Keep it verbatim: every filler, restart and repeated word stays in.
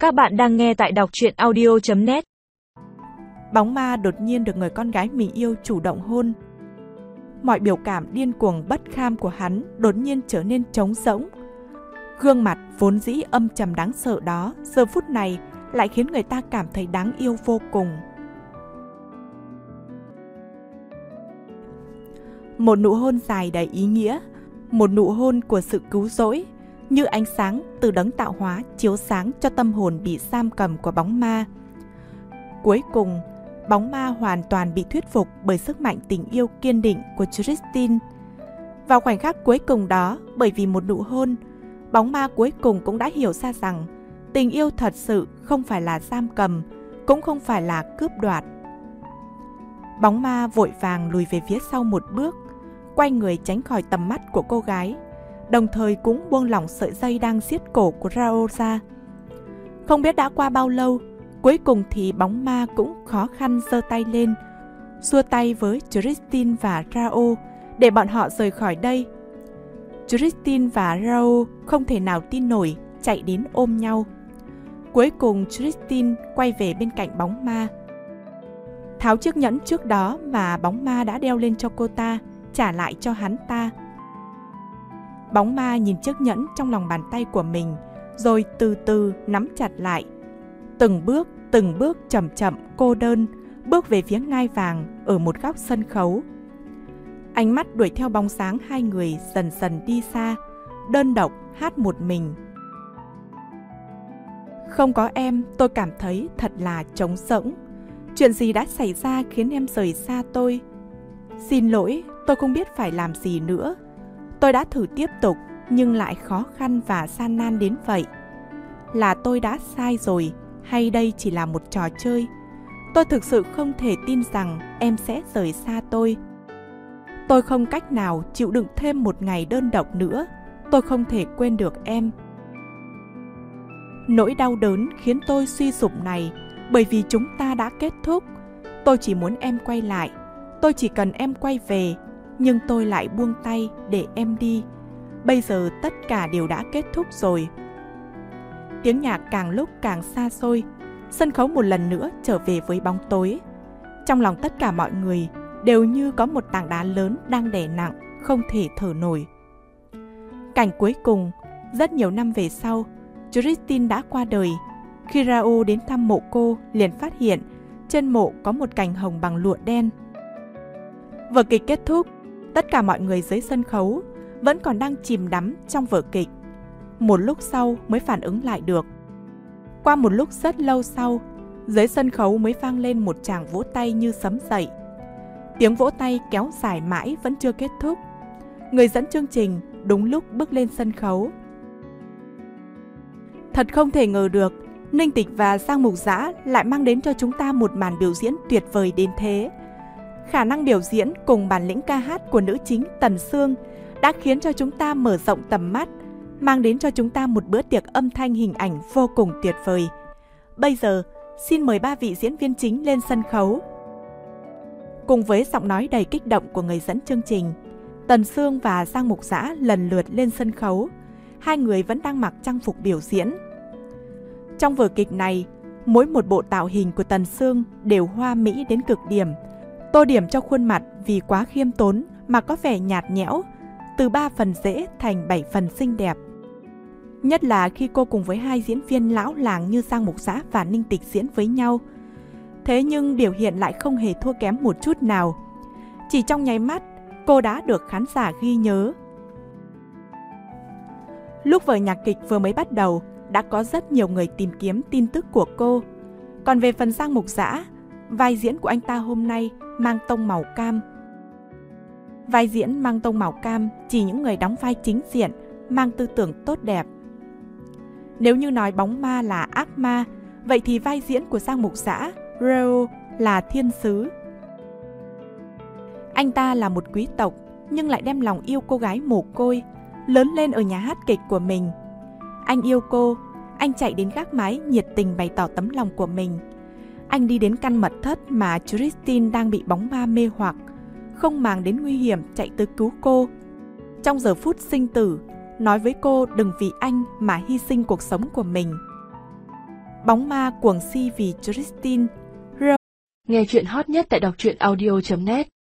Các bạn đang nghe tại đọc truyện audio chấm net. Bóng ma đột nhiên được người con gái mình yêu chủ động hôn. Mọi biểu cảm điên cuồng bất kham của hắn đột nhiên trở nên trống rỗng. Gương mặt vốn dĩ âm trầm đáng sợ đó giờ phút này lại khiến người ta cảm thấy đáng yêu vô cùng. Một nụ hôn dài đầy ý nghĩa, một nụ hôn của sự cứu rỗi, như ánh sáng từ đấng tạo hóa chiếu sáng cho tâm hồn bị giam cầm của bóng ma. Cuối cùng, bóng ma hoàn toàn bị thuyết phục bởi sức mạnh tình yêu kiên định của Christine. Vào khoảnh khắc cuối cùng đó, bởi vì một nụ hôn, bóng ma cuối cùng cũng đã hiểu ra rằng tình yêu thật sự không phải là giam cầm, cũng không phải là cướp đoạt. Bóng ma vội vàng lùi về phía sau một bước, quay người tránh khỏi tầm mắt của cô gái, đồng thời cũng buông lỏng sợi dây đang siết cổ của Rao ra. Không biết đã qua bao lâu, cuối cùng thì bóng ma cũng khó khăn giơ tay lên, xua tay với Christine và Rao để bọn họ rời khỏi đây. Christine và Rao không thể nào tin nổi, chạy đến ôm nhau. Cuối cùng Christine quay về bên cạnh bóng ma, tháo chiếc nhẫn trước đó mà bóng ma đã đeo lên cho cô ta, trả lại cho hắn ta. Bóng ma nhìn chiếc nhẫn trong lòng bàn tay của mình, rồi từ từ nắm chặt lại. Từng bước, từng bước chậm chậm cô đơn, bước về phía ngai vàng ở một góc sân khấu. Ánh mắt đuổi theo bóng dáng hai người dần dần đi xa, đơn độc hát một mình. Không có em, tôi cảm thấy thật là trống rỗng. Chuyện gì đã xảy ra khiến em rời xa tôi? Xin lỗi, tôi không biết phải làm gì nữa. Tôi đã thử tiếp tục, nhưng lại khó khăn và gian nan đến vậy. Là tôi đã sai rồi, hay đây chỉ là một trò chơi? Tôi thực sự không thể tin rằng em sẽ rời xa tôi. Tôi không cách nào chịu đựng thêm một ngày đơn độc nữa. Tôi không thể quên được em. Nỗi đau đớn khiến tôi suy sụp này, bởi vì chúng ta đã kết thúc. Tôi chỉ muốn em quay lại. Tôi chỉ cần em quay về. Nhưng tôi lại buông tay để em đi. Bây giờ tất cả đều đã kết thúc rồi. Tiếng nhạc càng lúc càng xa xôi. Sân khấu một lần nữa trở về với bóng tối. Trong lòng tất cả mọi người đều như có một tảng đá lớn đang đè nặng, không thể thở nổi. Cảnh cuối cùng, rất nhiều năm về sau, Christine đã qua đời. Khi Rao đến thăm mộ cô, liền phát hiện trên mộ có một cành hồng bằng lụa đen. Vở kịch kết thúc, tất cả mọi người dưới sân khấu vẫn còn đang chìm đắm trong vở kịch. Một lúc sau mới phản ứng lại được. Qua một lúc rất lâu sau, dưới sân khấu mới vang lên một tràng vỗ tay như sấm dậy. Tiếng vỗ tay kéo dài mãi vẫn chưa kết thúc. Người dẫn chương trình đúng lúc bước lên sân khấu. Thật không thể ngờ được, Ninh Tịch và Giang Mục Dã lại mang đến cho chúng ta một màn biểu diễn tuyệt vời đến thế. Khả năng biểu diễn cùng bản lĩnh ca hát của nữ chính Tần Sương đã khiến cho chúng ta mở rộng tầm mắt, mang đến cho chúng ta một bữa tiệc âm thanh hình ảnh vô cùng tuyệt vời. Bây giờ, xin mời ba vị diễn viên chính lên sân khấu. Cùng với giọng nói đầy kích động của người dẫn chương trình, Tần Sương và Giang Mục Dã lần lượt lên sân khấu. Hai người vẫn đang mặc trang phục biểu diễn. Trong vở kịch này, mỗi một bộ tạo hình của Tần Sương đều hoa mỹ đến cực điểm, tô điểm cho khuôn mặt vì quá khiêm tốn mà có vẻ nhạt nhẽo, từ ba phần dễ thành bảy phần xinh đẹp. Nhất là khi cô cùng với hai diễn viên lão làng như Giang Mục Dã và Ninh Tịch diễn với nhau. Thế nhưng biểu hiện lại không hề thua kém một chút nào. Chỉ trong nháy mắt, cô đã được khán giả ghi nhớ. Lúc vở nhạc kịch vừa mới bắt đầu, đã có rất nhiều người tìm kiếm tin tức của cô. Còn về phần Giang Mục Dã, vai diễn của anh ta hôm nay mang tông màu cam. Vai diễn mang tông màu cam chỉ những người đóng vai chính diện, mang tư tưởng tốt đẹp. Nếu như nói bóng ma là ác ma, vậy thì vai diễn của Giang Mục Dã, Rao, là thiên sứ. Anh ta là một quý tộc, nhưng lại đem lòng yêu cô gái mồ côi, lớn lên ở nhà hát kịch của mình. Anh yêu cô, anh chạy đến gác mái nhiệt tình bày tỏ tấm lòng của mình. Anh đi đến căn mật thất mà Christine đang bị bóng ma mê hoặc, không màng đến nguy hiểm chạy tới cứu cô. Trong giờ phút sinh tử, nói với cô đừng vì anh mà hy sinh cuộc sống của mình. Bóng ma cuồng si vì Christine. Nghe chuyện hot nhất tại đọc truyện audio chấm net